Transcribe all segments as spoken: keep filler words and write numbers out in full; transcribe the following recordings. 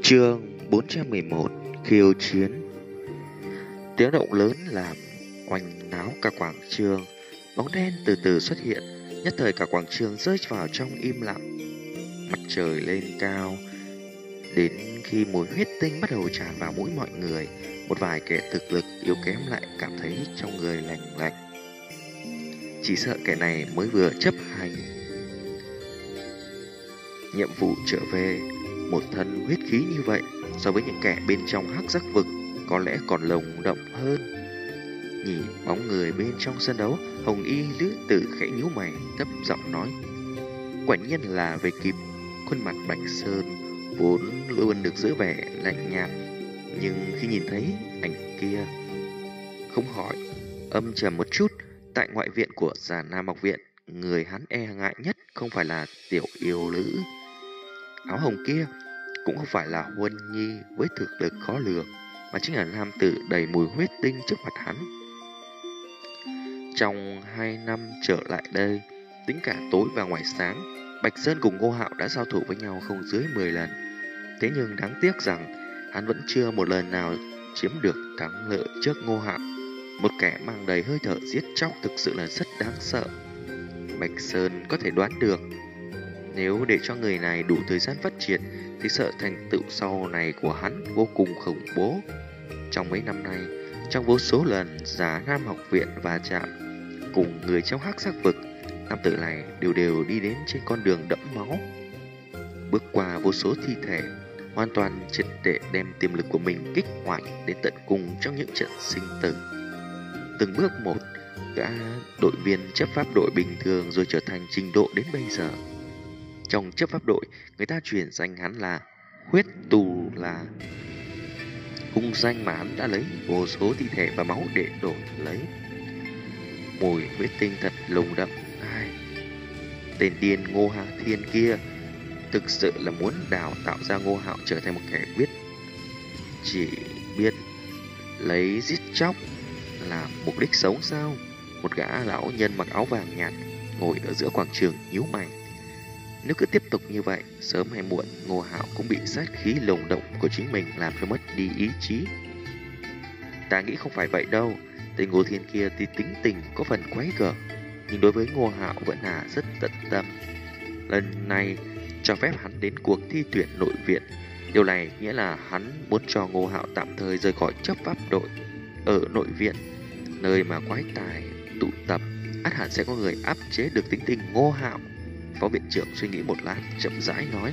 Chương bốn trăm mười một. Khiêu chiến. Tiếng động lớn làm oanh náo cả quảng trường. Bóng đen từ từ xuất hiện, nhất thời cả quảng trường rơi vào trong im lặng. Mặt trời lên cao, đến khi mùi huyết tinh bắt đầu tràn vào mũi mọi người, một vài kẻ thực lực yếu kém lại cảm thấy trong người lành lạnh. Chỉ sợ kẻ này mới vừa chấp hành nhiệm vụ trở về. Một thân huyết khí như vậy, so với những kẻ bên trong hắc giác vực có lẽ còn lồng đậm hơn. Nhìn bóng người bên trong sân đấu, Hồng Y lữ tử khẽ nhíu mày, thấp giọng nói: quả nhiên là về kịp. Khuôn mặt Bạch Sơn vốn luôn được giữ vẻ lạnh nhạt, nhưng khi nhìn thấy ảnh kia, không hỏi âm trầm một chút. Tại ngoại viện của Già Nam học viện, người hắn e ngại nhất không phải là tiểu yêu nữ áo hồng kia, cũng không phải là Huân Nhi với thực lực khó lường, mà chính là nam tử đầy mùi huyết tinh trước mặt hắn. Trong hai năm trở lại đây, tính cả tối và ngoài sáng, Bạch Sơn cùng Ngô Hạo đã giao thủ với nhau không dưới mười lần. Thế nhưng đáng tiếc rằng hắn vẫn chưa một lần nào chiếm được thắng lợi trước Ngô Hạo. Một kẻ mang đầy hơi thở giết chóc thực sự là rất đáng sợ. Bạch Sơn có thể đoán được, nếu để cho người này đủ thời gian phát triển thì sợ thành tựu sau này của hắn vô cùng khủng bố. Trong mấy năm nay, trong vô số lần Già Nam học viện va chạm cùng người trong hắc giác vực, nam tử này đều đều đi đến trên con đường đẫm máu, bước qua vô số thi thể, hoàn toàn triệt để đem tiềm lực của mình kích hoạt đến tận cùng trong những trận sinh tử. Từng bước một, gã đội viên chấp pháp đội bình thường rồi trở thành trình độ đến bây giờ. Trong chấp pháp đội, người ta truyền danh hắn là Huyết Tù, là cung danh mà hắn đã lấy vô số thi thể và máu để đổi lấy. Mùi huyết tinh thật lùng đậm. Ai? Tên điên Ngô Hà Thiên kia thực sự là muốn đào tạo ra Ngô Hạo trở thành một kẻ biết chỉ biết lấy giết chóc là mục đích sống sao? Một gã lão nhân mặc áo vàng nhạt ngồi ở giữa quảng trường nhíu mày. Nếu cứ tiếp tục như vậy, sớm hay muộn Ngô Hạo cũng bị sát khí lồng động của chính mình làm cho mất đi ý chí. Ta nghĩ không phải vậy đâu. Tên Ngô Thiên kia thì tính tình có phần quái gở, nhưng đối với Ngô Hạo vẫn là rất tận tâm. Lần này cho phép hắn đến cuộc thi tuyển nội viện. Điều này nghĩa là hắn muốn cho Ngô Hạo tạm thời rời khỏi chấp pháp đội. Ở nội viện, nơi mà quái tài tụ tập, ắt hẳn sẽ có người áp chế được tính tình Ngô Hạo. Phó viện trưởng suy nghĩ một lát, chậm rãi nói: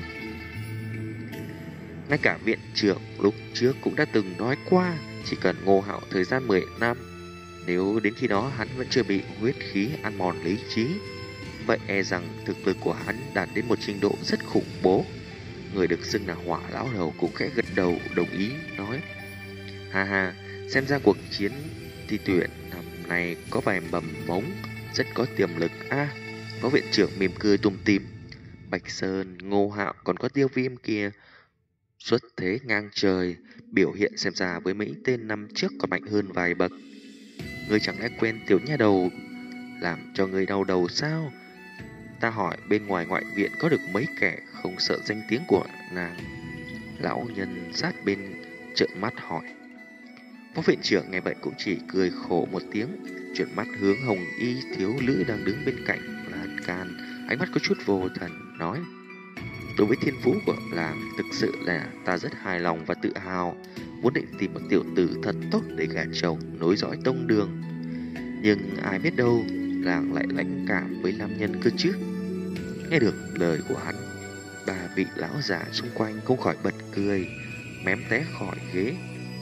ngay cả viện trưởng lúc trước cũng đã từng nói qua, chỉ cần Ngô Hạo thời gian mười năm, nếu đến khi đó hắn vẫn chưa bị huyết khí ăn mòn lý trí, vậy e rằng thực lực của hắn đạt đến một trình độ rất khủng bố. Người được xưng là Hỏa lão đầu cũng khẽ gật đầu đồng ý, nói: ha ha, xem ra cuộc chiến thi tuyển năm nay có vài mầm mống rất có tiềm lực a. À, phó viện trưởng mỉm cười tủm tỉm. Bạch Sơn, Ngô Hạo còn có Tiêu Viêm kia xuất thế ngang trời, biểu hiện xem ra với mấy tên năm trước còn mạnh hơn vài bậc. Ngươi chẳng lẽ quên tiểu nha đầu làm cho ngươi đau đầu sao? Ta hỏi bên ngoài ngoại viện có được mấy kẻ không sợ danh tiếng của nàng? Lão nhân sát bên trợn mắt hỏi. Phó viện trưởng nghe vậy cũng chỉ cười khổ một tiếng, chuyển mắt hướng Hồng Y thiếu nữ đang đứng bên cạnh lan can, ánh mắt có chút vô thần, nói: đối với thiên phú của nàng thực sự là ta rất hài lòng và tự hào, muốn định tìm một tiểu tử thật tốt để gả chồng nối dõi tông đường. Nhưng ai biết đâu nàng lại lãnh cảm với nam nhân cơ chứ. Nghe được lời của hắn, ba vị lão già xung quanh không khỏi bật cười, mém té khỏi ghế.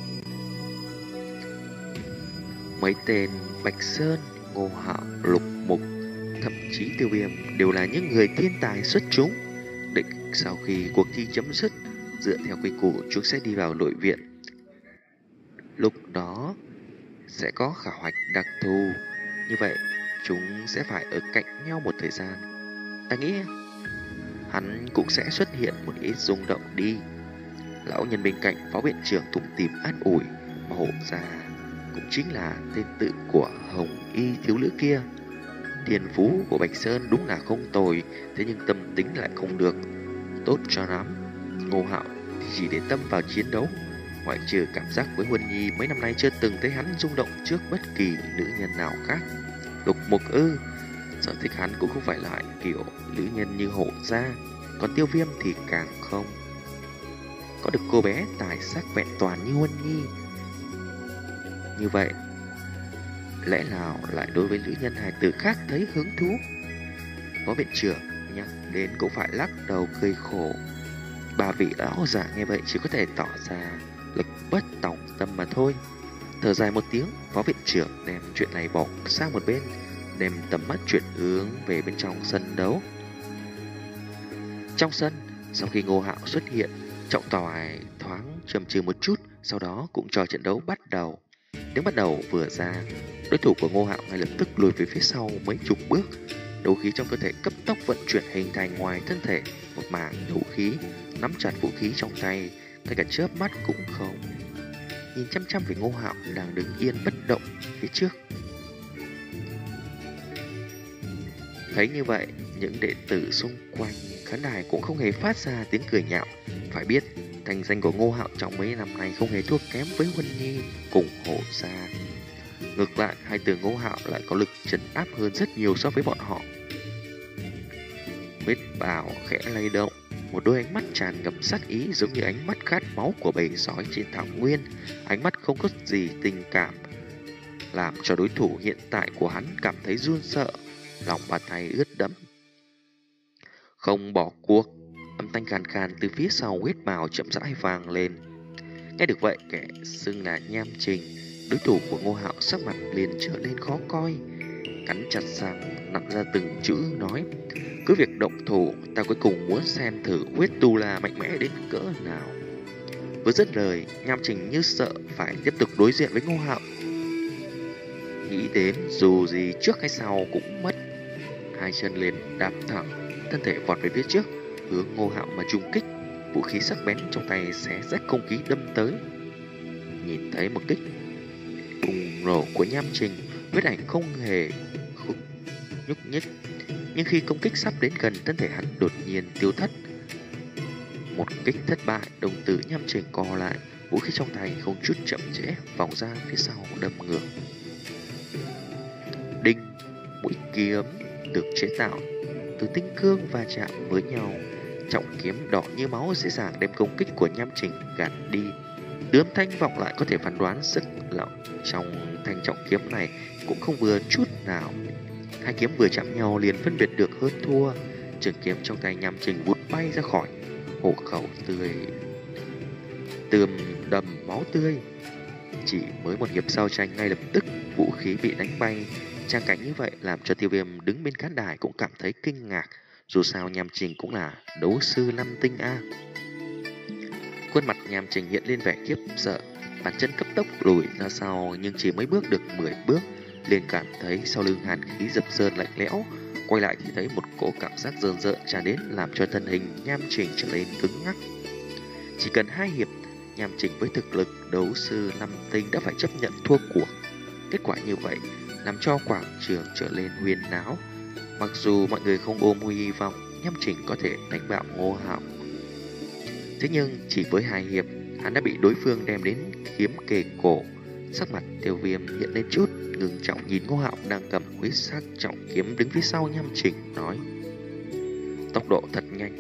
Mấy tên Bạch Sơn, Ngô Hạo, Lục Mục, thậm chí Tiêu Viêm đều là những người thiên tài xuất chúng. Định sau khi cuộc thi chấm dứt, dựa theo quy củ chúng sẽ đi vào nội viện. Lúc đó sẽ có khảo hạch đặc thù, như vậy chúng sẽ phải ở cạnh nhau một thời gian. Ta nghĩ hắn cũng sẽ xuất hiện một ít rung động đi. Lão nhân bên cạnh phó viện trưởng tủm tỉm an ủi, mà hộ ra cũng chính là tên tự của Hồng Y thiếu nữ kia. Thiên phú của Bạch Sơn đúng là không tồi, thế nhưng tâm tính lại không được tốt cho lắm. Ngô Hạo chỉ để tâm vào chiến đấu. Ngoại trừ cảm giác với Huân Nhi, mấy năm nay chưa từng thấy hắn rung động trước bất kỳ nữ nhân nào khác. Lục Mục ư, sở thích hắn cũng không phải loại kiểu nữ nhân như Hổ gia, còn Tiêu Viêm thì càng không. Có được cô bé tài sắc vẹn toàn như Huân Nhi như vậy, lẽ nào lại đối với nữ nhân hài tử khác thấy hứng thú? Phó viện trưởng nhắc đến cũng phải lắc đầu cười khổ. Ba vị lão giả nghe vậy chỉ có thể tỏ ra lực bất tòng tâm mà thôi. Thở dài một tiếng, phó viện trưởng đem chuyện này bỏ sang một bên, đem tầm mắt chuyển hướng về bên trong sân đấu. Trong sân, sau khi Ngô Hạo xuất hiện, trọng tài thoáng trầm trừ một chút, sau đó cũng cho trận đấu bắt đầu. Tiếng bắt đầu vừa ra, đối thủ của Ngô Hạo ngay lập tức lùi về phía sau mấy chục bước. Đấu khí trong cơ thể cấp tốc vận chuyển hình thành ngoài thân thể một mảng đấu khí, nắm chặt vũ khí trong tay, ngay cả chớp mắt cũng không. Nhìn chăm chăm về Ngô Hạo đang đứng yên bất động phía trước. Thấy như vậy, những đệ tử xung quanh khán đài cũng không hề phát ra tiếng cười nhạo. Phải biết, thành danh của Ngô Hạo trong mấy năm nay không hề thua kém với Huân Nhi cùng Hổ gia. Ngược lại, hai từ Ngô Hạo lại có lực trấn áp hơn rất nhiều so với bọn họ. Vết bào khẽ lay động, một đôi ánh mắt tràn ngập sát ý giống như ánh mắt khát máu của bầy sói trên thảo nguyên. Ánh mắt không có gì tình cảm, làm cho đối thủ hiện tại của hắn cảm thấy run sợ, lòng bàn tay ướt đẫm. Không bỏ cuộc, âm thanh khàn khàn từ phía sau huyết bào chậm rãi vang lên. Nghe được vậy, kẻ xưng là Nham Trình, đối thủ của Ngô Hạo, sắc mặt liền trở nên khó coi, cắn chặt răng nặn ra từng chữ nói: cứ việc động thủ, ta cuối cùng muốn xem thử huyết tu la mạnh mẽ đến cỡ nào. Vừa dứt lời, Nham Trình như sợ phải tiếp tục đối diện với Ngô Hạo. Nghĩ đến dù gì trước hay sau cũng mất, hai chân liền đạp thẳng, thân thể vọt về phía trước, hướng Ngô Hạo mà trùng kích. Vũ khí sắc bén trong tay xé rách không khí đâm tới. Nhìn thấy một kích bùng nổ của Nham Trình, huyết ảnh không hề nhúc nhích, nhưng khi công kích sắp đến gần, thân thể hắn đột nhiên tiêu thất. Một kích thất bại, đồng tử Nham Trình co lại, vũ khí trong tay không chút chậm trễ vòng ra phía sau đâm ngược. Đinh, mũi kiếm được chế tạo từ tinh cương va chạm với nhau, trọng kiếm đỏ như máu dễ dàng đem công kích của Nham Trình gạt đi. Từ âm thanh vọng lại có thể phán đoán sức lỏng trong thanh trọng kiếm này cũng không vừa chút nào. Hai kiếm vừa chạm nhau liền phân biệt được hơn thua. Trường kiếm trong tay Nham Trình vụt bay ra khỏi, hổ khẩu tươi tươm đầm máu tươi. Chỉ mới một hiệp sau tranh, ngay lập tức vũ khí bị đánh bay. Trang cảnh như vậy làm cho Tiêu Viêm đứng bên khán đài cũng cảm thấy kinh ngạc. Dù sao Nham Trình cũng là đấu sư năm tinh A. Khuôn mặt Nham Trình hiện lên vẻ khiếp sợ, bàn chân cấp tốc lùi ra sau, nhưng chỉ mới bước được mười bước liền cảm thấy sau lưng hàn khí dập dờn lạnh lẽo. Quay lại thì thấy một cỗ cảm giác rờn rợn tràn đến, làm cho thân hình Nham Trình trở nên cứng ngắc. Chỉ cần hai hiệp, Nham Trình với thực lực đấu sư năm tinh đã phải chấp nhận thua cuộc. Kết quả như vậy làm cho quảng trường trở nên huyên náo. Mặc dù mọi người không ôm hy vọng Nham Trình có thể đánh bại Ngô Hạo, thế nhưng chỉ với hai hiệp, hắn đã bị đối phương đem đến kiếm kề cổ. Sắc mặt Tiêu Viêm hiện lên chút ngưng trọng, nhìn Ngô Hạo đang cầm huyết sắc trọng kiếm đứng phía sau Nham Trình, nói: tốc độ thật nhanh.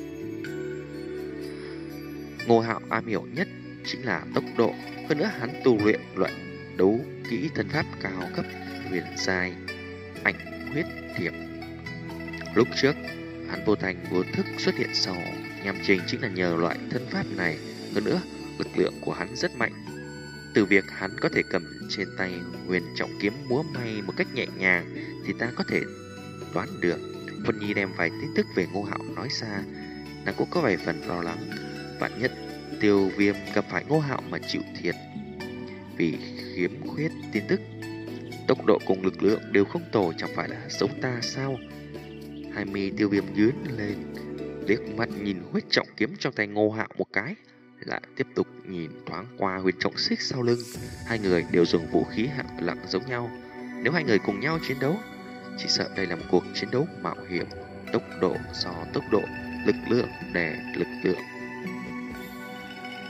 Ngô Hạo am hiểu nhất chính là tốc độ, hơn nữa hắn tu luyện loại đấu kỹ thân pháp cao cấp huyền giai ảnh huyết thiểm. Lúc trước hắn vô thành vô thức xuất hiện sau Nham Trình chính là nhờ loại thân pháp này. Hơn nữa lực lượng của hắn rất mạnh, từ việc hắn có thể cầm trên tay huyền trọng kiếm múa may một cách nhẹ nhàng thì ta có thể đoán được. Vân Nhi đem vài tin tức về Ngô Hạo nói ra, nàng cũng có vài phần lo lắng, vạn nhất Tiêu Viêm gặp phải Ngô Hạo mà chịu thiệt vì khiếm khuyết tin tức. Tốc độ cùng lực lượng đều không tồi, chẳng phải là giống ta sao? Hai mi Tiêu Viêm nhướng lên, liếc mắt nhìn huyết trọng kiếm trong tay Ngô Hạo một cái, lại tiếp tục nhìn thoáng qua huyền trọng xích sau lưng. Hai người đều dùng vũ khí hạng nặng giống nhau, nếu hai người cùng nhau chiến đấu, chỉ sợ đây là một cuộc chiến đấu mạo hiểm. Tốc độ so tốc độ, lực lượng đè lực lượng.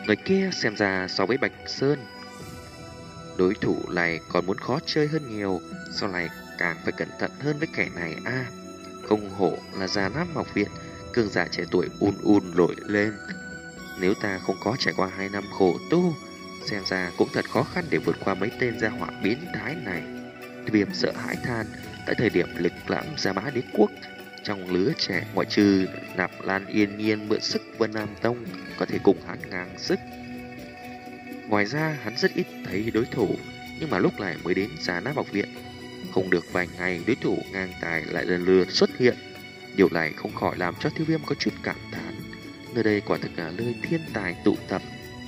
Người kia xem ra so với Bạch Sơn, đối thủ này còn muốn khó chơi hơn nhiều, sau này càng phải cẩn thận hơn với kẻ này a. À, không hổ là già Nam học viện, cường giả trẻ tuổi un un nổi lên. Nếu ta không có trải qua hai năm khổ tu, xem ra cũng thật khó khăn để vượt qua mấy tên gia hỏa biến thái này. Viêm sợ hãi than, tại thời điểm lịch lãm Gia Mã Đế Quốc, trong lứa trẻ ngoại trừ Nạp Lan Yên Nhiên mượn sức Vân Nam Tông có thể cùng hắn ngang sức. Ngoài ra hắn rất ít thấy đối thủ, nhưng mà lúc này mới đến Già Nam học viện, không được vài ngày đối thủ ngang tài lại lần lượt xuất hiện. Điều này không khỏi làm cho Tiêu Viêm có chút cảm thán, nơi đây quả thực là nơi thiên tài tụ tập.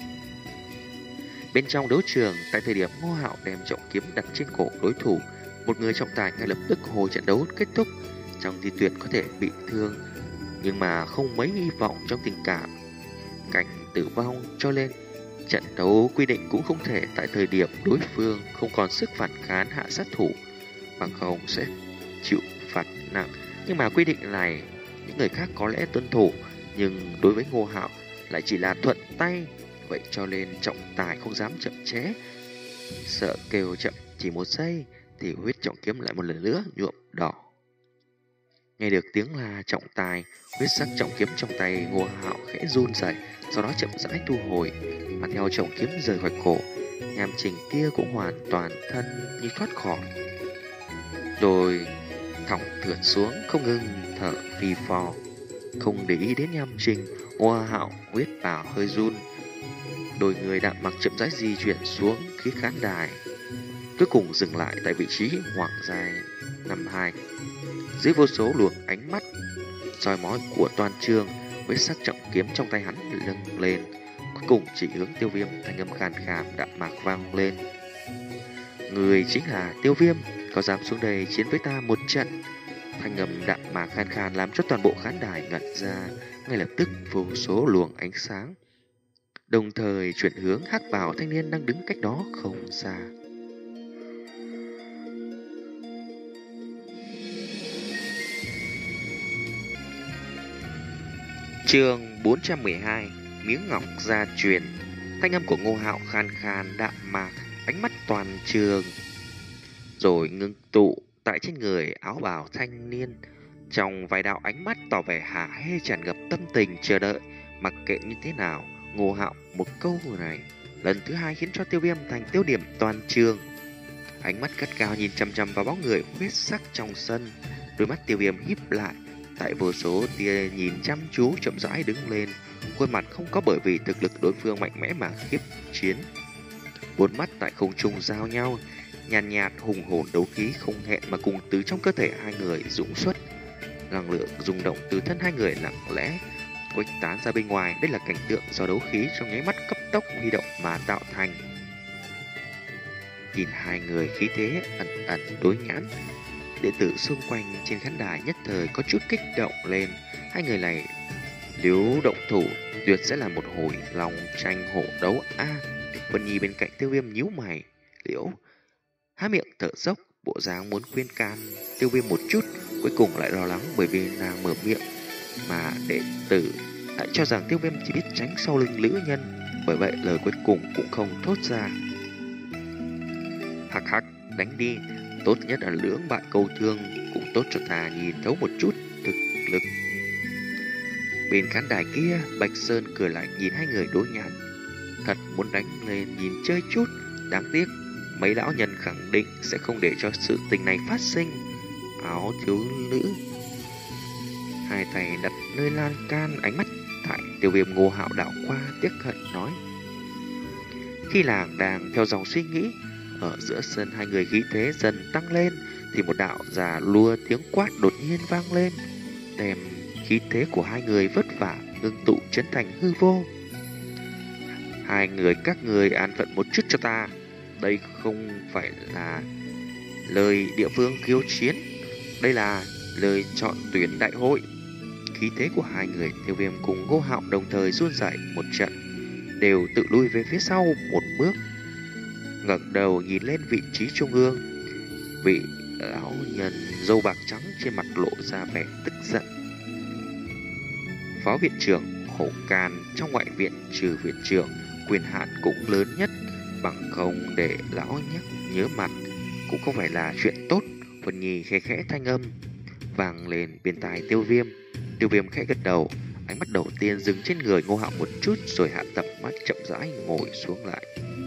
Bên trong đấu trường, tại thời điểm Ngô Hạo đem trọng kiếm đặt trên cổ đối thủ, một người trọng tài ngay lập tức hồi trận đấu kết thúc. Trong thi tuyển có thể bị thương, nhưng mà không mấy hy vọng trong tình cảm cảnh tử vong, cho nên trận đấu quy định cũng không thể tại thời điểm đối phương không còn sức phản kháng hạ sát thủ, bằng không sẽ chịu phạt nặng. Nhưng mà quy định này những người khác có lẽ tuân thủ, nhưng đối với Ngô Hạo lại chỉ là thuận tay. Vậy cho nên trọng tài không dám chậm trễ, sợ kêu chậm chỉ một giây thì huyết trọng kiếm lại một lần nữa nhuộm đỏ. Nghe được tiếng là trọng tài, huyết sắc trọng kiếm trong tay Ngô Hạo khẽ run rẩy, sau đó chậm rãi thu hồi, mà theo trọng kiếm rời khỏi cổ, nham trình kia cũng hoàn toàn thân như thoát khỏi. Rồi thõng thượt xuống, không ngừng thở phì phò, không để ý đến nham trình. Ngô Hạo huyết bào hơi run, đôi người đạm mặc chậm rãi di chuyển xuống khí khán đài, cuối cùng dừng lại tại vị trí hoàng giai năm hai. Dưới vô số luồng ánh mắt soi mói của toàn trường, với sắc trọng kiếm trong tay hắn lưng lên, cuối cùng chỉ hướng Tiêu Viêm, thanh âm khàn khàn đạm mạc vang lên: người chính là Tiêu Viêm, có dám xuống đây chiến với ta một trận? Thanh âm đạm mạc khàn khàn làm cho toàn bộ khán đài ngẩn ra. Ngay lập tức vô số luồng ánh sáng đồng thời chuyển hướng hắc bào thanh niên đang đứng cách đó không xa. Chương bốn trăm mười hai, miếng ngọc gia truyền. Thanh âm của Ngô Hạo khan khan đạm mạc, ánh mắt toàn trường rồi ngưng tụ tại trên người áo bào thanh niên. Trong vài đạo ánh mắt tỏ vẻ hả hê, tràn ngập tâm tình chờ đợi. Mặc kệ như thế nào, Ngô Hạo một câu này lần thứ hai khiến cho Tiêu Viêm thành tiêu điểm toàn trường. Ánh mắt gắt gao nhìn chăm chăm vào bóng người huyết sắc trong sân. Đôi mắt Tiêu Viêm híp lại, tại vô số tia nhìn chăm chú chậm rãi đứng lên. Khuôn mặt không có bởi vì thực lực đối phương mạnh mẽ mà khiếp chiến. Bốn mắt tại không trung giao nhau, nhàn nhạt, nhạt hùng hồn đấu khí không hẹn mà cùng từ trong cơ thể hai người dũng xuất. Năng lượng rung động từ thân hai người lặng lẽ khuếch tán ra bên ngoài. Đây là cảnh tượng do đấu khí trong nháy mắt cấp tốc huy động mà tạo thành. Nhìn hai người khí thế ẩn ẩn đối nhãn, đệ tử xung quanh trên khán đài nhất thời có chút kích động lên. Hai người này nếu động thủ tuyệt sẽ là một hồi lòng tranh hổ đấu a. À, Vân Nhi bên cạnh Tiêu Viêm nhíu mày, liễu há miệng thở dốc, bộ dáng muốn khuyên can Tiêu Viêm một chút, cuối cùng lại lo lắng bởi vì nàng mở miệng mà đệ tử lại cho rằng Tiêu Viêm chỉ biết tránh sau lưng nữ nhân, bởi vậy lời cuối cùng cũng không thốt ra. Hắc hắc, đánh đi, tốt nhất là lưỡng bại câu thương, cũng tốt cho ta nhìn thấu một chút thực lực. Bên khán đài kia, Bạch Sơn cười lạnh nhìn hai người đối nhãn, thật muốn đánh lên nhìn chơi chút, đáng tiếc mấy lão nhân khẳng định sẽ không để cho sự tình này phát sinh. Áo thiếu nữ hai tay đặt nơi lan can, ánh mắt tại Tiêu Viêm Ngô Hạo đảo qua tiếc hận nói. Khi làng đang theo dòng suy nghĩ, ở giữa sân hai người khí thế dần tăng lên, thì một đạo già lua tiếng quát đột nhiên vang lên, đem khí thế của hai người vất vả ngưng tụ chấn thành hư vô. Hai người các người an phận một chút cho ta, đây không phải là lời địa phương khiêu chiến, đây là lời chọn tuyển đại hội. Khí thế của hai người Tiêu Viêm cùng Ngô Hạo đồng thời run rẩy một trận, đều tự lui về phía sau một bước, ngẩng đầu nhìn lên vị trí trung ương. Vị lão nhân râu bạc trắng trên mặt lộ ra vẻ tức giận. Phó viện trưởng Hổ Càn trong ngoại viện trừ viện trưởng quyền hạn cũng lớn nhất, bằng không để lão nhắc nhớ mặt cũng không phải là chuyện tốt. Huân Nhi khẽ khẽ thanh âm vang lên bên tai Tiêu Viêm. Tiêu Viêm khẽ gật đầu, ánh mắt đầu tiên dừng trên người Ngô Hạo một chút rồi hạ tầm mắt chậm rãi ngồi xuống lại.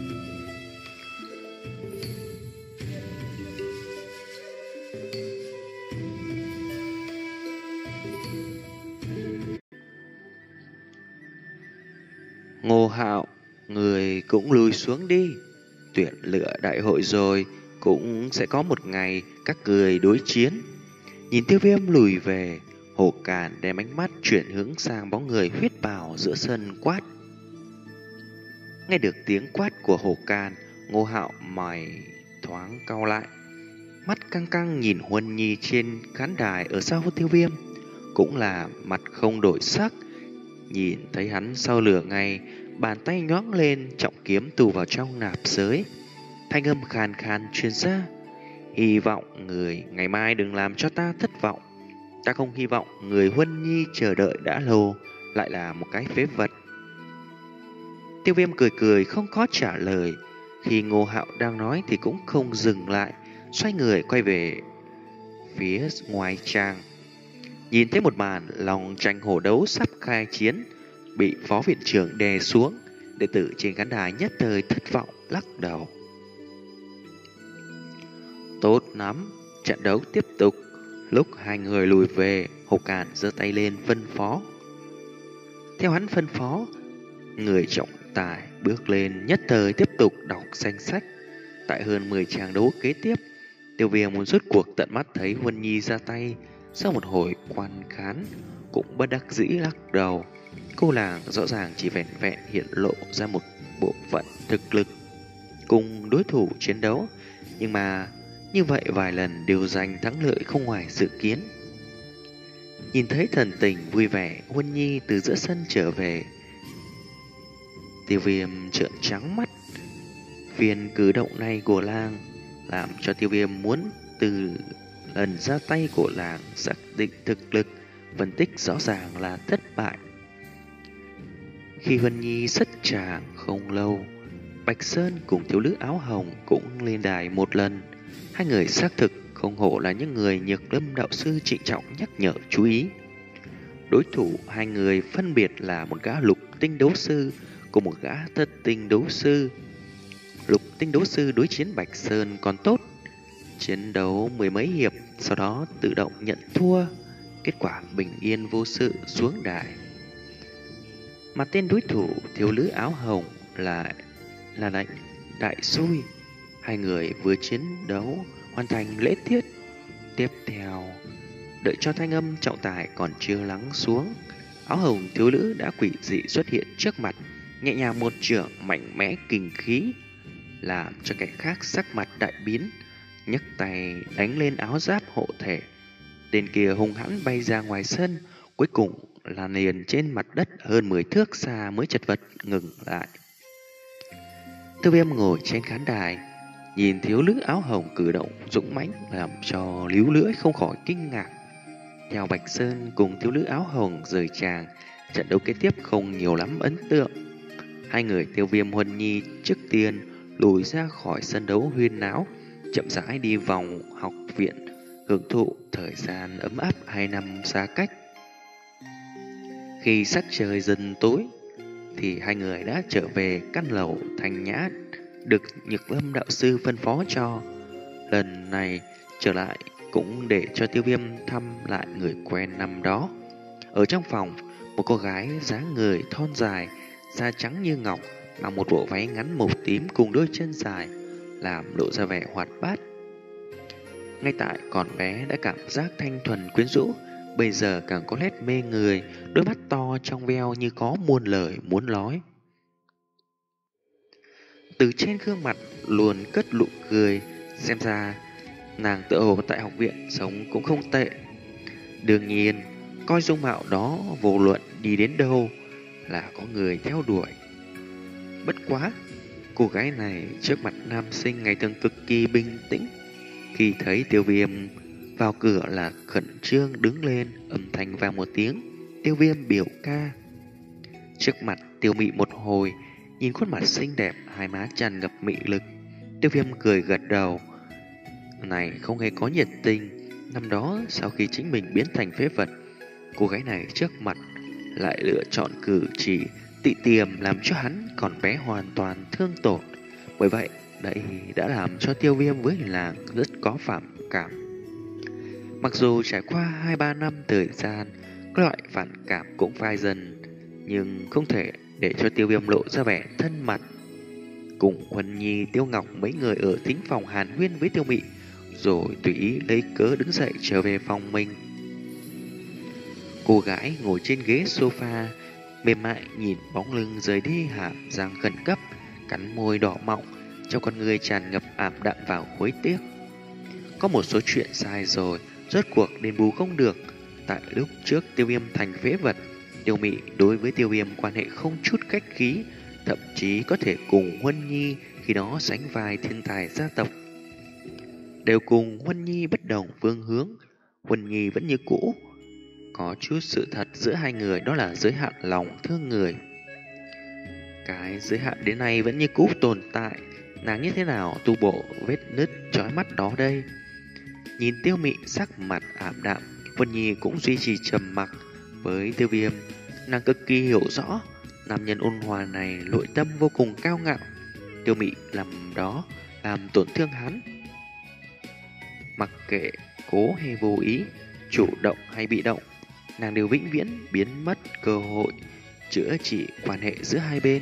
Ngô Hạo, người cũng lùi xuống đi. Tuyển lựa đại hội rồi, cũng sẽ có một ngày các người đối chiến. Nhìn Tiêu Viêm lùi về, Hồ Càn đem ánh mắt chuyển hướng sang bóng người huyết bào giữa sân quát. Nghe được tiếng quát của Hồ Càn, Ngô Hạo mày thoáng cau lại, mắt căng căng nhìn Huân Nhi trên khán đài ở sau Tiêu Viêm, cũng là mặt không đổi sắc. Nhìn thấy hắn sau lửa ngày, bàn tay nhoáng lên, trọng kiếm tù vào trong nạp giới. Thanh âm khàn khàn truyền ra, hy vọng người ngày mai đừng làm cho ta thất vọng. Ta không hy vọng người Huân Nhi chờ đợi đã lâu lại là một cái phế vật. Tiêu Viêm cười cười không có trả lời. Khi Ngô Hạo đang nói thì cũng không dừng lại, xoay người quay về phía ngoài tràng. Nhìn thấy một màn lòng tranh hổ đấu sắp khai chiến, bị phó viện trưởng đè xuống, đệ tử trên khán đài nhất thời thất vọng lắc đầu. Tốt lắm, trận đấu tiếp tục. Lúc hai người lùi về, Hồ Càn giơ tay lên phân phó. Theo hắn phân phó, người trọng tài bước lên nhất thời tiếp tục đọc danh sách. Tại hơn mười tràng đấu kế tiếp, Tiêu Viêm muốn rút cuộc tận mắt thấy Huân Nhi ra tay. Sau một hồi quan khán, cũng bất đắc dĩ lắc đầu. Cô làng rõ ràng chỉ vẹn vẹn hiện lộ ra một bộ phận thực lực cùng đối thủ chiến đấu, nhưng mà như vậy vài lần đều giành thắng lợi không ngoài dự kiến. Nhìn thấy thần tình vui vẻ Huân Nhi từ giữa sân trở về, Tiêu Viêm trợn trắng mắt. Phiền cử động này của làng làm cho Tiêu Viêm muốn từ lần ra tay của làng xác định thực lực, phân tích rõ ràng là thất bại. Khi Huân Nhi xuất tràng không lâu, Bạch Sơn cùng thiếu nữ áo hồng cũng lên đài một lần. Hai người xác thực không hổ là những người Nhược Lâm đạo sư trịnh trọng nhắc nhở chú ý. Đối thủ hai người phân biệt là một gã lục tinh đấu sư cùng một gã thất tinh đấu sư. Lục tinh đấu sư đối chiến Bạch Sơn còn tốt, chiến đấu mười mấy hiệp sau đó tự động nhận thua, kết quả bình yên vô sự xuống đài. Mà tên đối thủ thiếu nữ áo hồng là là lệnh đại xui. Hai người vừa chiến đấu hoàn thành lễ tiết. Tiếp theo, đợi cho thanh âm trọng tài còn chưa lắng xuống, áo hồng thiếu nữ đã quỷ dị xuất hiện trước mặt, nhẹ nhàng một chưởng mạnh mẽ kinh khí, làm cho kẻ khác sắc mặt đại biến, nhấc tay đánh lên áo giáp hộ thể. Tên kia hung hãn bay ra ngoài sân, cuối cùng là liền trên mặt đất hơn mười thước xa mới chật vật ngừng lại. Tiêu Viêm ngồi trên khán đài, nhìn thiếu nữ áo hồng cử động dũng mãnh làm cho líu lưỡi không khỏi kinh ngạc. Theo Bạch Sơn cùng thiếu nữ áo hồng rời tràng, trận đấu kế tiếp không nhiều lắm ấn tượng. Hai người Tiêu Viêm Huân Nhi trước tiên lùi ra khỏi sân đấu huyên náo, chậm rãi đi vòng học viện, hưởng thụ thời gian ấm áp hai năm xa cách. Khi sắc trời dần tối, thì hai người đã trở về căn lầu thanh nhã được Nhược Lâm đạo sư phân phó cho. Lần này trở lại cũng để cho Tiêu Viêm thăm lại người quen năm đó. Ở trong phòng, một cô gái dáng người thon dài, da trắng như ngọc, mặc một bộ váy ngắn màu tím cùng đôi chân dài, làm lộ ra vẻ hoạt bát. Ngay tại còn bé đã cảm giác thanh thuần quyến rũ, bây giờ càng có nét mê người, đôi mắt to trong veo như có muôn lời muốn nói. Từ trên gương mặt luôn cất nụ cười, xem ra nàng tựa hồ tại học viện sống cũng không tệ. Đương nhiên, coi dung mạo đó vô luận đi đến đâu là có người theo đuổi. Bất quá, cô gái này trước mặt nam sinh ngày thường cực kỳ bình tĩnh. Khi thấy Tiêu Viêm vào cửa là khẩn trương đứng lên, âm thanh vang một tiếng, Tiêu Viêm biểu ca. Trước mặt Tiêu Mị một hồi, Nhìn khuôn mặt xinh đẹp, hai má tràn ngập mị lực, Tiêu Viêm cười gật đầu. Này không hề có nhiệt tình. Năm đó sau khi chính mình biến thành phế vật, cô gái này trước mặt lại lựa chọn cử chỉ tị tiềm làm cho hắn còn bé hoàn toàn thương tổn. Bởi vậy đây đã làm cho Tiêu Viêm với làng rất có phản cảm. Mặc dù trải qua hai ba năm thời gian, các loại phản cảm cũng phai dần, nhưng không thể để cho Tiêu Viêm lộ ra vẻ thân mật. Cùng Huân Nhi, Tiêu Ngọc mấy người ở thính phòng hàn huyên với Tiêu Mị, rồi tùy ý lấy cớ đứng dậy trở về phòng mình. Cô gái ngồi trên ghế sofa, mềm mại nhìn bóng lưng rời đi, hàm răng khẩn cấp, cắn môi đỏ mọng, trong con người tràn ngập ảm đạm vào hối tiếc. Có một số chuyện sai rồi, rốt cuộc đền bù không được. Tại lúc trước Tiêu Viêm thành phế vật, Tiêu Mị đối với Tiêu Viêm quan hệ không chút cách khí, thậm chí có thể cùng Huân Nhi khi đó sánh vai thiên tài gia tộc. Đều cùng Huân Nhi bất đồng phương hướng, Huân Nhi vẫn như cũ. Có chút sự thật giữa hai người, đó là giới hạn lòng thương người. Cái giới hạn đến nay vẫn như cũ tồn tại. Nàng như thế nào tu bộ vết nứt chói mắt đó đây? Nhìn Tiêu Mị sắc mặt ảm đạm, Huân Nhi cũng duy trì trầm mặc. Với Tiêu Viêm, nàng cực kỳ hiểu rõ nam nhân ôn hòa này nội tâm vô cùng cao ngạo. Tiêu Mị làm đó làm tổn thương hắn. Mặc kệ cố hay vô ý, chủ động hay bị động, nàng đều vĩnh viễn biến mất cơ hội chữa trị quan hệ giữa hai bên.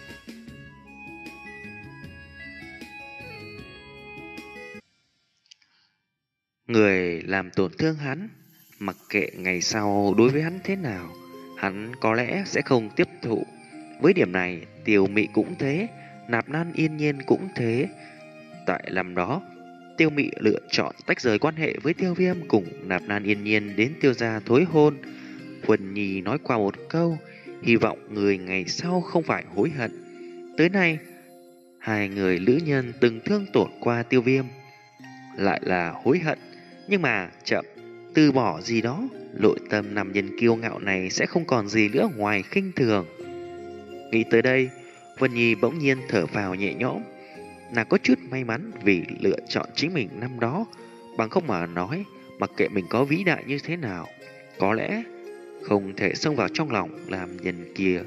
Người làm tổn thương hắn, mặc kệ ngày sau đối với hắn thế nào, hắn có lẽ sẽ không tiếp thụ. Với điểm này, Tiêu Mị cũng thế, Nạp Lan Yên Nhiên cũng thế. Tại làm đó, Tiêu Mị lựa chọn tách rời quan hệ với Tiêu Viêm, cùng Nạp Lan Yên Nhiên đến Tiêu gia thối hôn. Huân Nhi nói qua một câu, hy vọng người ngày sau không phải hối hận. Tới nay, hai người lữ nhân từng thương tổn qua Tiêu Viêm, lại là hối hận. Nhưng mà chậm, từ bỏ gì đó, nội tâm nam nhân kiêu ngạo này sẽ không còn gì nữa ngoài khinh thường. Nghĩ tới đây, Huân Nhi bỗng nhiên thở phào nhẹ nhõm. Nàng có chút may mắn vì lựa chọn chính mình năm đó. Bằng không mà nói, mặc kệ mình có vĩ đại như thế nào, có lẽ không thể xông vào trong lòng làm nhân kia.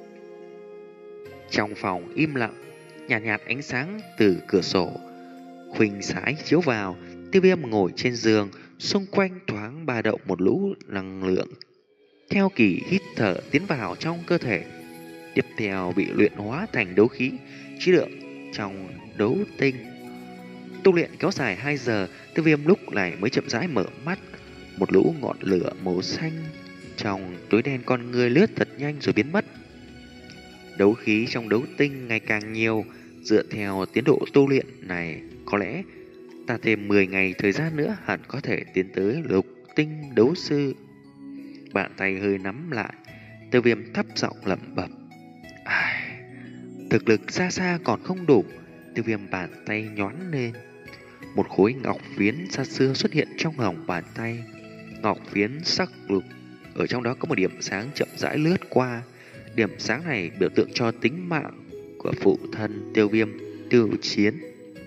Trong phòng im lặng, nhạt nhạt ánh sáng từ cửa sổ khuynh sái chiếu vào. Tiêu Viêm ngồi trên giường, xung quanh thoáng ba động một lũ năng lượng theo kỳ hít thở tiến vào trong cơ thể, tiếp theo bị luyện hóa thành đấu khí trí lượng trong đấu tinh. Tu luyện kéo dài hai giờ, Tiêu Viêm lúc này mới chậm rãi mở mắt. Một lũ ngọn lửa màu xanh trong tối đen con người lướt thật nhanh rồi biến mất. Đấu khí trong đấu tinh ngày càng nhiều. Dựa theo tiến độ tu luyện này, có lẽ ta thêm mười ngày thời gian nữa hẳn có thể tiến tới lục tinh đấu sư. Bàn tay hơi nắm lại, Tiêu Viêm thấp giọng lẩm bẩm. Ai, thực lực xa xa còn không đủ. Tiêu Viêm bàn tay nhoáng lên, một khối ngọc phiến xa xưa xuất hiện trong lòng bàn tay. Ngọc phiến sắc lục, ở trong đó có một điểm sáng chậm rãi lướt qua. Điểm sáng này biểu tượng cho tính mạng của phụ thân Tiêu Viêm, Tiêu Chiến.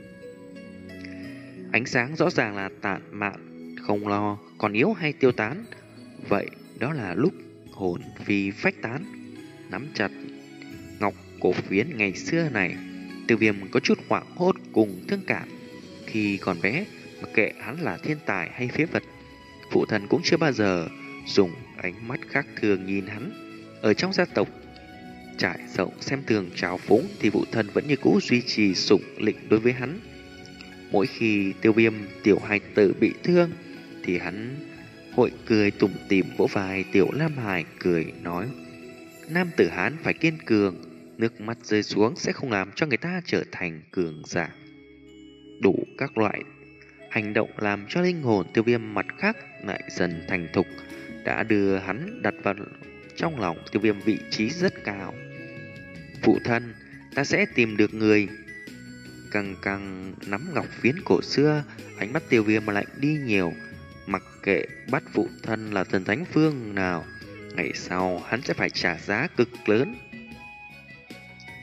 Ánh sáng rõ ràng là tản mạn, không lo còn yếu hay tiêu tán. Vậy đó là lúc hồn phi phách tán. Nắm chặt ngọc cổ phiến ngày xưa này, Tiêu Viêm có chút hoảng hốt cùng thương cảm. Khi còn bé, mặc kệ hắn là thiên tài hay phế vật, phụ thân cũng chưa bao giờ dùng ánh mắt khác thường nhìn hắn. Ở trong gia tộc trải rộng xem thường trào phúng, thì phụ thân vẫn như cũ duy trì sủng lịnh đối với hắn. Mỗi khi Tiêu Viêm tiểu hài tử bị thương, thì hắn hội cười tủm tỉm vỗ vai Tiểu Lam Hải, cười nói: nam tử Hán phải kiên cường, nước mắt rơi xuống sẽ không làm cho người ta trở thành cường giả. Đủ các loại hành động làm cho linh hồn Tiêu Viêm mặt khác lại dần thành thục, đã đưa hắn đặt vào trong lòng Tiêu Viêm vị trí rất cao. Phụ thân, ta sẽ tìm được người. Càng càng nắm ngọc phiến cổ xưa, ánh mắt Tiêu Viêm mà lạnh đi nhiều. Mặc kệ bắt phụ thân là thần thánh phương nào, ngày sau hắn sẽ phải trả giá cực lớn.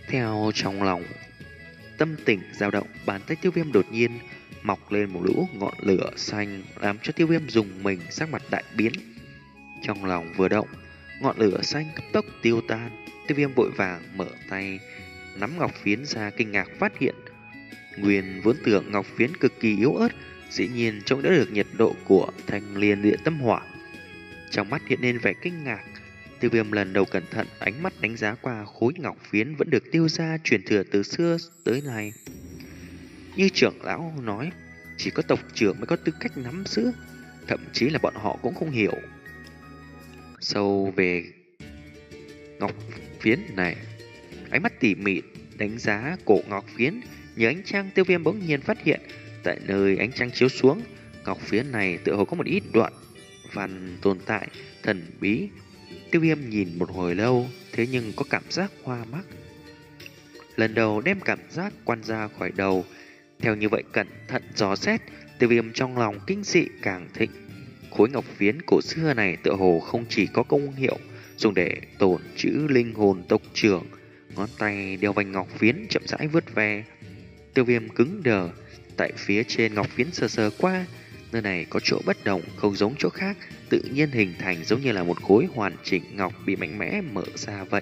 Theo trong lòng tâm tình dao động, bàn tay Tiêu Viêm đột nhiên mọc lên một lũ ngọn lửa xanh, làm cho Tiêu Viêm rùng mình, sắc mặt đại biến. Trong lòng vừa động, ngọn lửa xanh cấp tốc tiêu tan. Tiêu Viêm vội vàng mở tay nắm ngọc phiến ra, kinh ngạc phát hiện nguyên vốn tưởng ngọc phiến cực kỳ yếu ớt, dĩ nhiên chống đỡ được nhiệt độ của thanh liên địa tâm hỏa. Trong mắt hiện lên vẻ kinh ngạc. Tiêu Viêm lần đầu cẩn thận ánh mắt đánh giá qua khối ngọc phiến vẫn được tiêu gia truyền thừa từ xưa tới nay. Như trưởng lão nói, chỉ có tộc trưởng mới có tư cách nắm giữ, thậm chí là bọn họ cũng không hiểu sâu về ngọc phiến này. Ánh mắt tỉ mỉ đánh giá cổ ngọc phiến, nhờ ánh trăng, Tiêu Viêm bỗng nhiên phát hiện tại nơi ánh trăng chiếu xuống, ngọc phiến này tựa hồ có một ít đoạn văn tồn tại thần bí. Tiêu Viêm nhìn một hồi lâu, thế nhưng có cảm giác hoa mắt. Lần đầu đem cảm giác quan ra khỏi đầu, theo như vậy cẩn thận dò xét, Tiêu Viêm trong lòng kinh dị càng thịnh. Khối ngọc phiến cổ xưa này tựa hồ không chỉ có công hiệu dùng để tổn trữ linh hồn tộc trưởng. Ngón tay đeo vành ngọc phiến chậm rãi vướt ve. Tiêu Viêm cứng đờ, tại phía trên ngọc phiến sờ sờ qua, nơi này có chỗ bất đồng, không giống chỗ khác, tự nhiên hình thành giống như là một khối hoàn chỉnh ngọc bị mạnh mẽ mở ra vậy.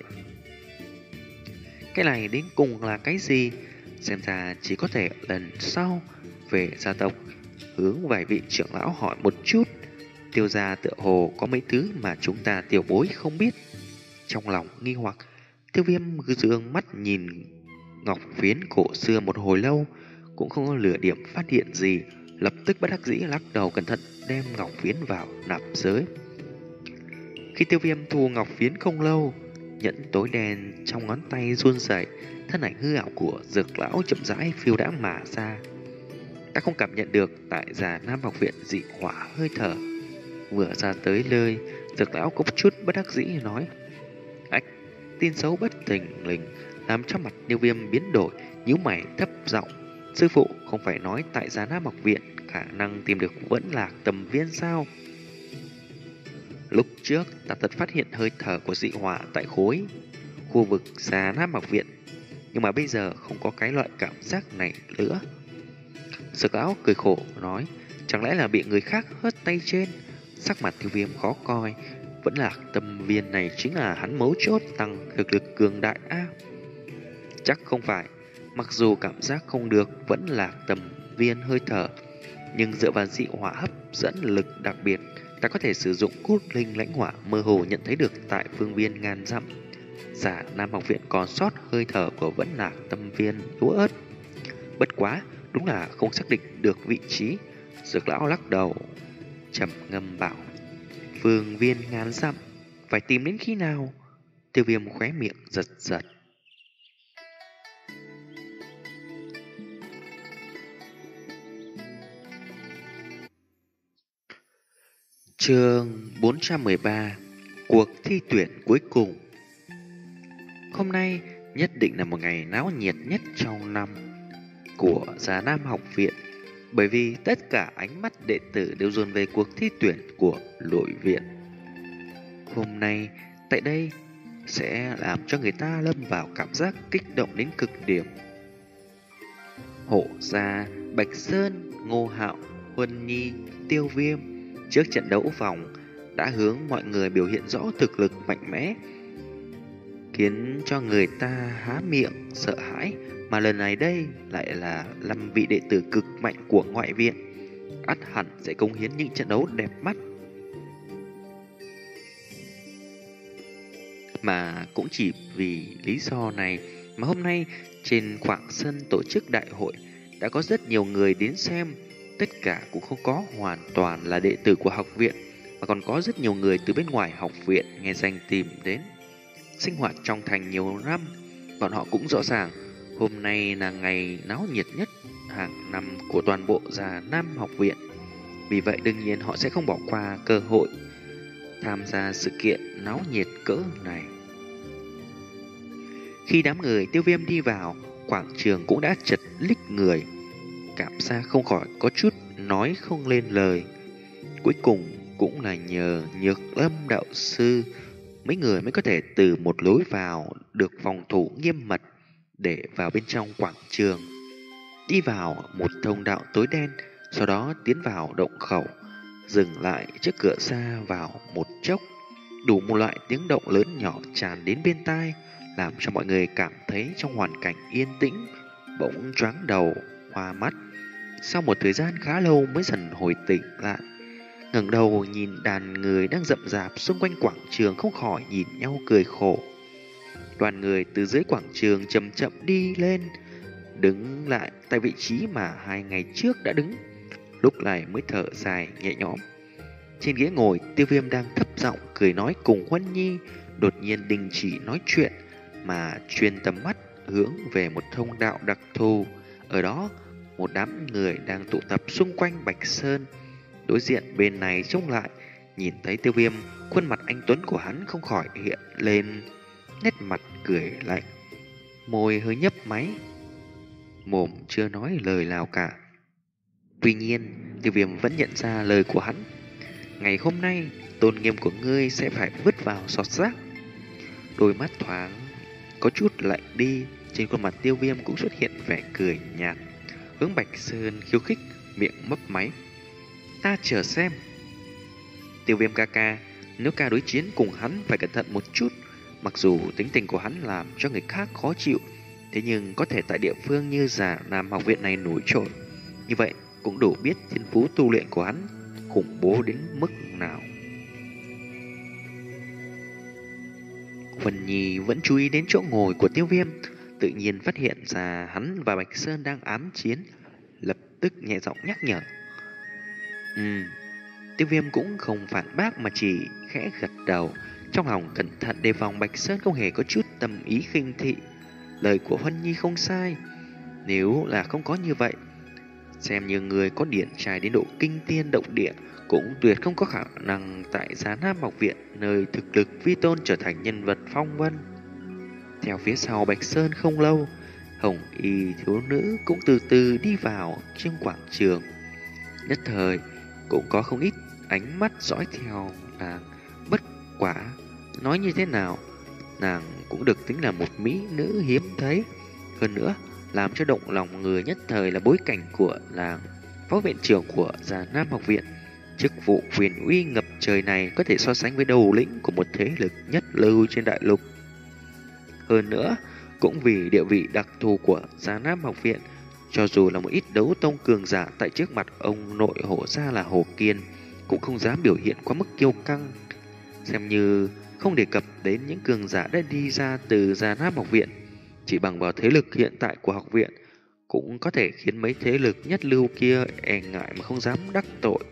Cái này đến cùng là cái gì? Xem ra chỉ có thể lần sau về gia tộc hướng vài vị trưởng lão hỏi một chút. Tiêu gia tựa hồ có mấy thứ mà chúng ta tiểu bối không biết. Trong lòng nghi hoặc, Tiêu Viêm dương mắt nhìn ngọc phiến cổ xưa một hồi lâu, cũng không có lửa điểm phát hiện gì, lập tức bất đắc dĩ lắc đầu cẩn thận đem ngọc phiến vào nạp giới. Khi Tiêu Viêm thu ngọc phiến không lâu, nhẫn tối đen trong ngón tay run rẩy, thân ảnh hư ảo của Dược lão chậm rãi phiêu đãng mà ra. Ta không cảm nhận được tại Già Nam học viện dị hỏa hơi thở. Vừa ra tới nơi, Dược lão có chút bất đắc dĩ nói: "Ách, tin xấu bất thình lình làm cho mặt Tiêu Viêm biến đổi, nhíu mày thấp giọng: Sư phụ không phải nói tại Già Nam học viện khả năng tìm được vẫn lạc tầm viên sao? Lúc trước ta thật phát hiện hơi thở của dị hỏa tại khối khu vực Già Nam học viện, nhưng mà bây giờ không có cái loại cảm giác này nữa." Dược lão cười khổ nói: "Chẳng lẽ là bị người khác hớt tay trên?" Sắc mặt Tiêu Viêm khó coi, vẫn lạc tâm viên này chính là hắn mấu chốt tăng thực lực cường đại a. À, chắc không phải, mặc dù cảm giác không được vẫn lạc tầm viên hơi thở, nhưng dựa vào dị hỏa hấp dẫn lực đặc biệt, ta có thể sử dụng cốt linh lãnh hỏa mơ hồ nhận thấy được tại phương viên ngàn dặm Giả Nam học viện còn sót hơi thở của vẫn lạc tâm viên yếu ớt. Bất quá, đúng là không xác định được vị trí. Dược lão lắc đầu, trầm ngâm bảo: "Phương viên ngàn dặm, phải tìm đến khi nào?" Tiêu Viêm khóe miệng giật giật. Chương bốn trăm mười ba: Cuộc thi tuyển cuối cùng. Hôm nay nhất định là một ngày náo nhiệt nhất trong năm của Già Nam học viện, bởi vì tất cả ánh mắt đệ tử đều dồn về cuộc thi tuyển của nội viện. Hôm nay tại đây sẽ làm cho người ta lâm vào cảm giác kích động đến cực điểm. Hộ gia, Bạch Sơn, Ngô Hạo, Huân Nhi, Tiêu Viêm trước trận đấu vòng đã hướng mọi người biểu hiện rõ thực lực mạnh mẽ, khiến cho người ta há miệng sợ hãi. Mà lần này đây lại là năm vị đệ tử cực mạnh của ngoại viện, ắt hẳn sẽ cống hiến những trận đấu đẹp mắt. Mà cũng chỉ vì lý do này mà hôm nay trên khoảng sân tổ chức đại hội đã có rất nhiều người đến xem. Tất cả cũng không có hoàn toàn là đệ tử của học viện, mà còn có rất nhiều người từ bên ngoài học viện nghe danh tìm đến. Sinh hoạt trong thành nhiều năm, bọn họ cũng rõ ràng hôm nay là ngày náo nhiệt nhất hàng năm của toàn bộ Già Nam học viện. Vì vậy đương nhiên họ sẽ không bỏ qua cơ hội tham gia sự kiện náo nhiệt cỡ này. Khi đám người Tiêu Viêm đi vào, quảng trường cũng đã chật lích người. Cảm giác không khỏi có chút nói không lên lời. Cuối cùng cũng là nhờ Nhược Lâm đạo sư mấy người mới có thể từ một lối vào được phòng thủ nghiêm mật để vào bên trong quảng trường. Đi vào một thông đạo tối đen, sau đó tiến vào động khẩu, dừng lại trước cửa ra vào một chốc. Đủ một loại tiếng động lớn nhỏ tràn đến bên tai, làm cho mọi người cảm thấy trong hoàn cảnh yên tĩnh, bỗng choáng đầu, hoa mắt. Sau một thời gian khá lâu mới dần hồi tỉnh lại, ngẩng đầu nhìn đàn người đang rậm rạp xung quanh quảng trường, không khỏi nhìn nhau cười khổ. Đoàn người từ dưới quảng trường chậm chậm đi lên, đứng lại tại vị trí mà hai ngày trước đã đứng, lúc này mới thở dài nhẹ nhõm. Trên ghế ngồi, Tiêu Viêm đang thấp giọng cười nói cùng Huân Nhi, đột nhiên đình chỉ nói chuyện mà chuyên tầm mắt hướng về một thông đạo đặc thù. Ở đó, một đám người đang tụ tập xung quanh Bạch Sơn. Đối diện bên này trông lại, nhìn thấy Tiêu Viêm, khuôn mặt anh tuấn của hắn không khỏi hiện lên nét mặt cười lạnh, môi hơi nhấp máy, mồm chưa nói lời nào cả. Tuy nhiên, Tiêu Viêm vẫn nhận ra lời của hắn. Ngày hôm nay, tôn nghiêm của ngươi sẽ phải vứt vào sọt rác. Đôi mắt thoáng có chút lạnh đi, trên khuôn mặt Tiêu Viêm cũng xuất hiện vẻ cười nhạt, hướng Bạch Sơn khiêu khích, miệng mấp máy. Ta chờ xem. Tiêu Viêm ca ca, nếu ca đối chiến cùng hắn phải cẩn thận một chút. Mặc dù tính tình của hắn làm cho người khác khó chịu, thế nhưng có thể tại địa phương như Già Nam học viện này nổi trội, như vậy cũng đủ biết thiên phú tu luyện của hắn khủng bố đến mức nào. Huân Nhi vẫn chú ý đến chỗ ngồi của Tiêu Viêm, tự nhiên phát hiện ra hắn và Bạch Sơn đang ám chiến, lập tức nhẹ giọng nhắc nhở. Ừm, Tiêu Viêm cũng không phản bác mà chỉ khẽ gật đầu, trong lòng cẩn thận đề phòng Bạch Sơn không hề có chút tâm ý khinh thị. Lời của Huân Nhi không sai, nếu là không có như vậy, xem như người có điển trai đến độ kinh tiên động địa, cũng tuyệt không có khả năng tại Già Nam học viện, nơi thực lực vi tôn trở thành nhân vật phong vân. Theo phía sau Bạch Sơn không lâu, hồng y thiếu nữ cũng từ từ đi vào trên quảng trường. Nhất thời cũng có không ít ánh mắt dõi theo nàng. Bất quả nói như thế nào, nàng cũng được tính là một mỹ nữ hiếm thấy. Hơn nữa, làm cho động lòng người nhất thời là bối cảnh của làng phó viện trưởng của Già Nam học viện. Chức vụ huyền uy ngập trời này có thể so sánh với đầu lĩnh của một thế lực nhất lưu trên đại lục. Hơn nữa, cũng vì địa vị đặc thù của Già Nam học viện, cho dù là một ít đấu tông cường giả tại trước mặt ông nội Hổ gia là Hồ Kiên, cũng không dám biểu hiện quá mức kiêu căng. Xem như không đề cập đến những cường giả đã đi ra từ Già Nam học viện, chỉ bằng vào thế lực hiện tại của học viện, cũng có thể khiến mấy thế lực nhất lưu kia e ngại mà không dám đắc tội.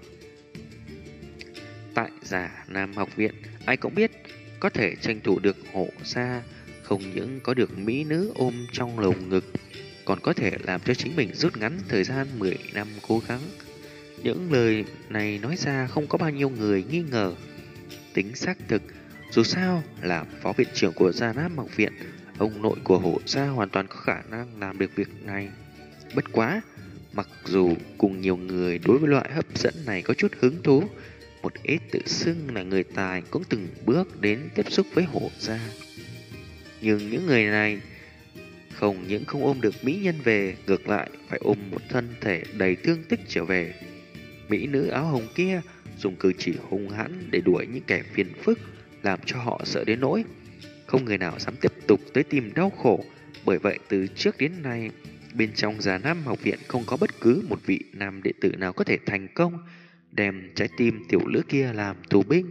Tại Già Nam học viện, ai cũng biết có thể tranh thủ được Hổ gia, không những có được mỹ nữ ôm trong lồng ngực, còn có thể làm cho chính mình rút ngắn thời gian mười năm cố gắng. Những lời này nói ra không có bao nhiêu người nghi ngờ tính xác thực. Dù sao là phó viện trưởng của Già Nam học viện, ông nội của Hổ gia hoàn toàn có khả năng làm được việc này. Bất quá, mặc dù cùng nhiều người đối với loại hấp dẫn này có chút hứng thú, một ít tự xưng là người tài cũng từng bước đến tiếp xúc với Hổ gia. Nhưng những người này không những không ôm được mỹ nhân về, ngược lại phải ôm một thân thể đầy thương tích trở về. Mỹ nữ áo hồng kia dùng cử chỉ hung hãn để đuổi những kẻ phiền phức, làm cho họ sợ đến nỗi không người nào dám tiếp tục tới tìm đau khổ. Bởi vậy từ trước đến nay, bên trong Già Nam học viện không có bất cứ một vị nam đệ tử nào có thể thành công đem trái tim tiểu lữ kia làm tù binh.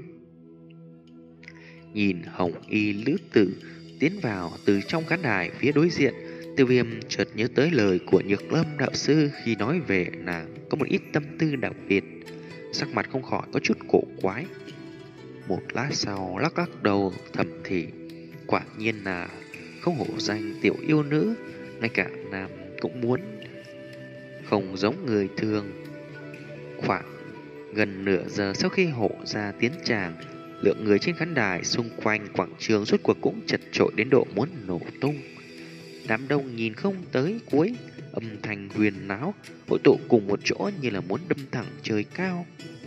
Nhìn hồng y lữ tử tiến vào từ trong khán đài phía đối diện, Tiêu Viêm chợt nhớ tới lời của Nhược Lâm đạo sư khi nói về nàng có một ít tâm tư đặc biệt, sắc mặt không khỏi có chút cổ quái. Một lát sau lắc lắc đầu thầm thì, quả nhiên là không hổ danh tiểu yêu nữ, ngay cả nam cũng muốn, không giống người thường. Khoảng gần nửa giờ sau khi Hổ gia tiến tràng, lượng người trên khán đài xung quanh quảng trường rốt cuộc cũng chật chội đến độ muốn nổ tung. Đám đông nhìn không tới cuối, âm thanh huyền náo hội tụ cùng một chỗ như là muốn đâm thẳng trời cao.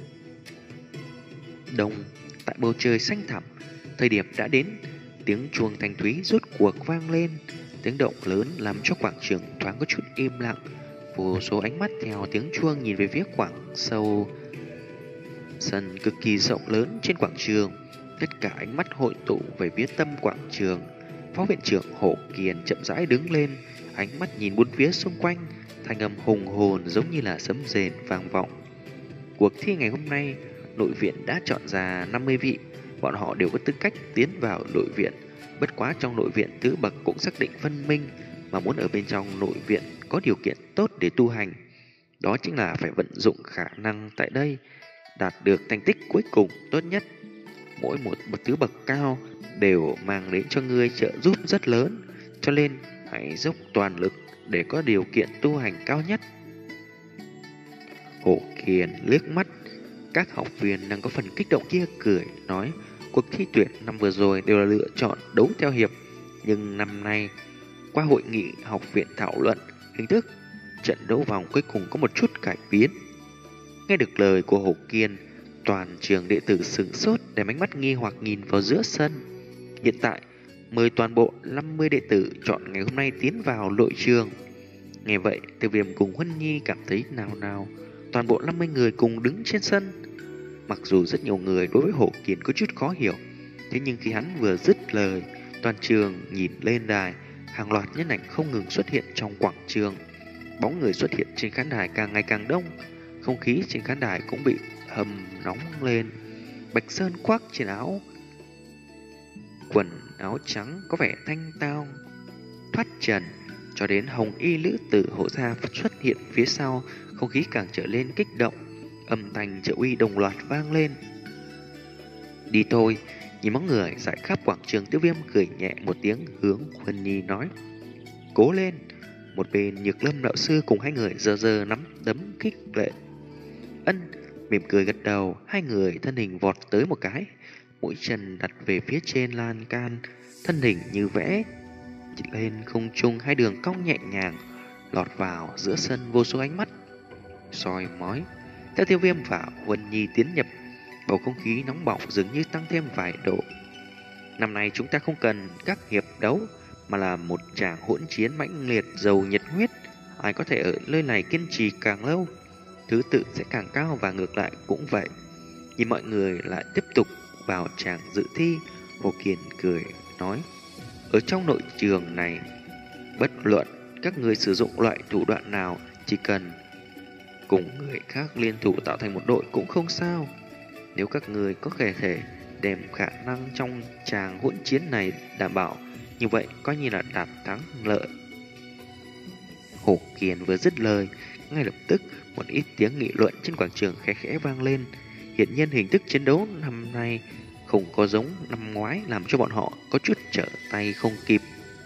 Đông tại bầu trời xanh thẳm, thời điểm đã đến, tiếng chuông thanh thúy rốt cuộc vang lên. Tiếng động lớn làm cho quảng trường thoáng có chút im lặng. Vô số ánh mắt theo tiếng chuông nhìn về phía quảng sâu sân cực kỳ rộng lớn trên quảng trường. Tất cả ánh mắt hội tụ về phía tâm quảng trường. Phó viện trưởng Hổ Kiền chậm rãi đứng lên, ánh mắt nhìn bốn phía xung quanh, thanh âm hùng hồn giống như là sấm rền vang vọng. Cuộc thi ngày hôm nay, nội viện đã chọn ra năm mươi vị, bọn họ đều có tư cách tiến vào nội viện. Bất quá trong nội viện tứ bậc cũng xác định phân minh, mà muốn ở bên trong nội viện có điều kiện tốt để tu hành, đó chính là phải vận dụng khả năng tại đây, đạt được thành tích cuối cùng tốt nhất. Mỗi một bậc tứ bậc cao đều mang đến cho ngươi trợ giúp rất lớn, cho nên hãy dốc toàn lực để có điều kiện tu hành cao nhất. Hổ Kiền liếc mắt các học viên đang có phần kích động kia, cười nói: cuộc thi tuyển năm vừa rồi đều là lựa chọn đấu theo hiệp, nhưng năm nay qua hội nghị học viện thảo luận hình thức trận đấu vòng cuối cùng có một chút cải biến. Nghe được lời của Hổ Kiền, toàn trường đệ tử sửng sốt, đem ánh mắt nghi hoặc nhìn vào giữa sân. Hiện tại mời toàn bộ năm mươi đệ tử chọn ngày hôm nay tiến vào nội trường. Nghe vậy, Tiêu Viêm cùng Huân Nhi cảm thấy nào nào. Toàn bộ năm mươi người cùng đứng trên sân. Mặc dù rất nhiều người đối với Hổ Kiền có chút khó hiểu, thế nhưng khi hắn vừa dứt lời, toàn trường nhìn lên đài, hàng loạt nhân ảnh không ngừng xuất hiện trong quảng trường. Bóng người xuất hiện trên khán đài càng ngày càng đông, không khí trên khán đài cũng bị hầm nóng lên. Bạch Sơn khoác trên áo quần áo trắng có vẻ thanh tao thoát trần, cho đến hồng y lữ tử hộ gia xuất hiện phía sau, không khí càng trở lên kích động, âm thanh trợ uy đồng loạt vang lên. Đi thôi. Nhìn bóng người dải khắp quảng trường, Tiêu Viêm cười nhẹ một tiếng hướng Huân Nhi nói: cố lên. Một bên Nhược Lâm đạo sư cùng hai người giơ giơ nắm đấm khích lệ. Ân mỉm cười gật đầu, hai người thân hình vọt tới một cái, mũi chân đặt về phía trên lan can, thân hình như vẽ lên không trung, hai đường cong nhẹ nhàng lọt vào giữa sân vô số ánh mắt soi mói. Theo Tiêu Viêm và Huân Nhi tiến nhập, bầu không khí nóng bỏng dường như tăng thêm vài độ. Năm nay chúng ta không cần các hiệp đấu, mà là một tràng hỗn chiến mãnh liệt giàu nhiệt huyết. Ai có thể ở nơi này kiên trì càng lâu, thứ tự sẽ càng cao, và ngược lại cũng vậy. Nhìn mọi người lại tiếp tục vào tràng dự thi, Hồ Kiền cười nói: ở trong nội trường này, bất luận các người sử dụng loại thủ đoạn nào, chỉ cần cùng người khác liên thủ tạo thành một đội cũng không sao. Nếu các người có thể thể đem khả năng trong tràng hỗn chiến này đảm bảo, như vậy coi như là đạt thắng lợi. Hổ Kiền vừa dứt lời, ngay lập tức một ít tiếng nghị luận trên quảng trường khẽ khẽ vang lên. Hiện nhiên hình thức chiến đấu năm nay không có giống năm ngoái, làm cho bọn họ có chút trở tay không kịp.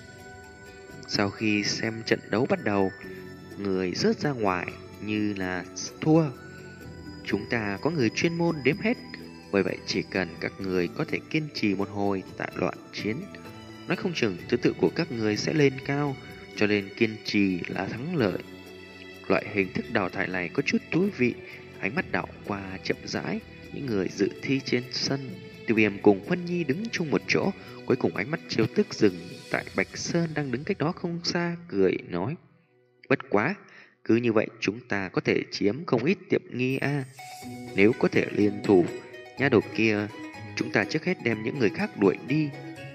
Sau khi xem trận đấu bắt đầu, người rớt ra ngoài như là thua. Chúng ta có người chuyên môn đếm hết, bởi vậy chỉ cần các người có thể kiên trì một hồi tại loạn chiến, nói không chừng thứ tự của các người sẽ lên cao, cho nên kiên trì là thắng lợi. Loại hình thức đào thải này có chút thú vị. Ánh mắt đảo qua chậm rãi những người dự thi trên sân. Tiêu Viêm cùng Huân Nhi đứng chung một chỗ, cuối cùng ánh mắt trêu tức dừng tại Bạch Sơn đang đứng cách đó không xa, cười nói: bất quá, cứ như vậy chúng ta có thể chiếm không ít tiệm nghi a. Nếu có thể liên thủ, nha đầu kia, chúng ta trước hết đem những người khác đuổi đi.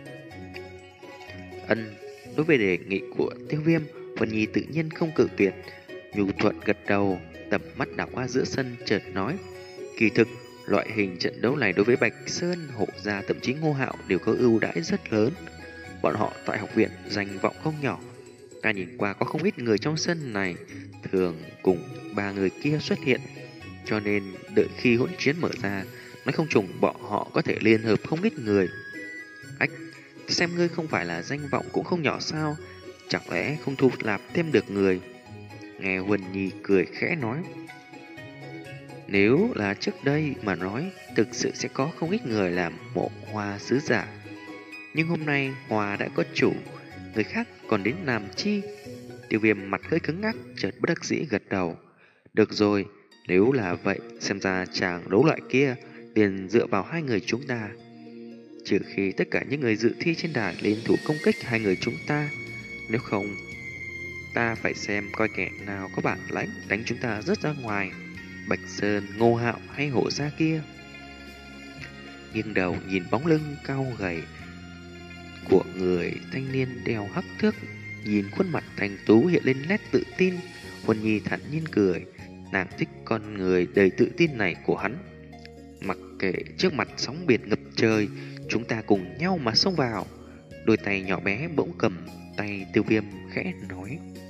Ân, đối với đề nghị của Tiêu Viêm, Huân Nhi tự nhiên không cự tuyệt, nhu thuận gật đầu, tầm mắt đảo qua giữa sân chợt nói: kỳ thực, loại hình trận đấu này đối với Bạch Sơn, Hộ Gia, thậm chí Ngô Hạo đều có ưu đãi rất lớn. Bọn họ tại học viện danh vọng không nhỏ. Ta nhìn qua có không ít người trong sân này thường cùng ba người kia xuất hiện, cho nên đợi khi hỗn chiến mở ra, nói không chừng bọn họ có thể liên hợp không ít người. Ách, xem ngươi không phải là danh vọng cũng không nhỏ sao? Chẳng lẽ không thu nạp thêm được người? Nghe Huân Nhi cười khẽ nói: nếu là trước đây mà nói, thực sự sẽ có không ít người làm mộ hoa sứ giả. Nhưng hôm nay hoa đã có chủ, người khác còn đến làm chi? Tiêu Viêm mặt hơi cứng ngắc, chợt bất đắc dĩ gật đầu. Được rồi, nếu là vậy, xem ra chàng đấu loại kia liền dựa vào hai người chúng ta. Trừ khi tất cả những người dự thi trên đài liên thủ công kích hai người chúng ta, Nếu không, ta phải xem coi kẻ nào có bản lãnh đánh chúng ta rớt ra ngoài. Bạch Sơn, Ngô Hạo hay Hổ Gia kia. Nghiêng đầu nhìn bóng lưng cao gầy của người thanh niên đeo hắc thước, nhìn khuôn mặt thanh tú hiện lên nét tự tin. Huân Nhi thản nhiên cười, nàng thích con người đầy tự tin này của hắn. Mặc kệ trước mặt sóng biển ngập trời, chúng ta cùng nhau mà xông vào. Đôi tay nhỏ bé bỗng cầm tay Tiêu Viêm khẽ nói.